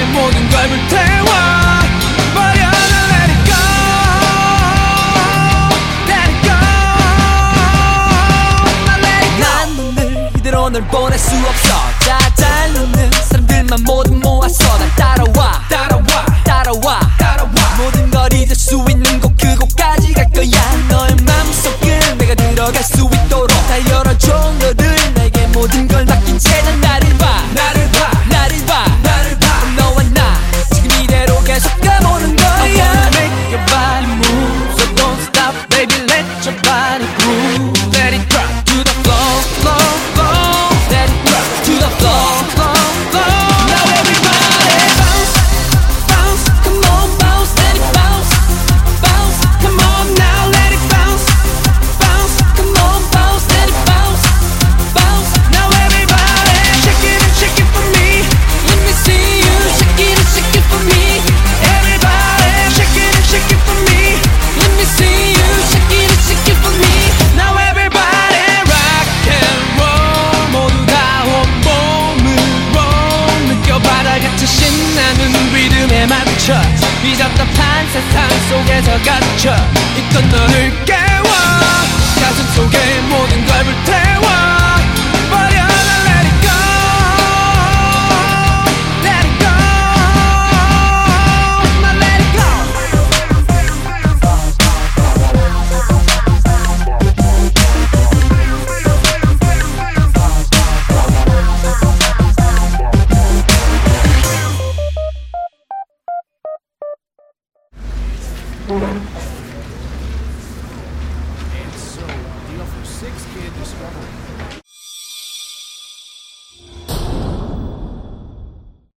모든 걸 불태워 버려. Let it go, let it go, let it go. 난 넌 이대로 널 보낼 수 없어. 잘 노는 사람들만 모두 모아서 날 따라와 따라와 따라와 따라와. 모든 걸 잊을 수 있는 곳 그곳까지 갈 거야. 너의 맘속을 내가 들어갈 수 있도록 다 열어줘. 너를 내게 모든 걸 맡긴 채 난 나를 봐 나를 봐 나를 봐 나를 봐. 너와 나 지금 이대로 계속 가보는 거야. I wanna make your body move, so don't stop baby, let your body groove. Let it drop to the floor, floor, floor. Let it drop to the floor, floor, floor. Now everybody bounce, bounce, come on bounce, let it bounce, bounce, come on now let it bounce, bounce, come on bounce, let it bounce, bounce. Now everybody shake it for me. Let me see you shake it for me. Everybody shake it for me. Let me see you shake it for me. Now everybody rock and roll. 모두 다 온몸으로 느껴봐. 다 같이 신나는 리듬에 맞춰. 이 답답한 세상 속에서 갇혀 있던 너를 깨워. 가슴 속에 모든 걸 불태워 버려. Let it go, let it go, now let it go. And so, deal for 6 kid discovery.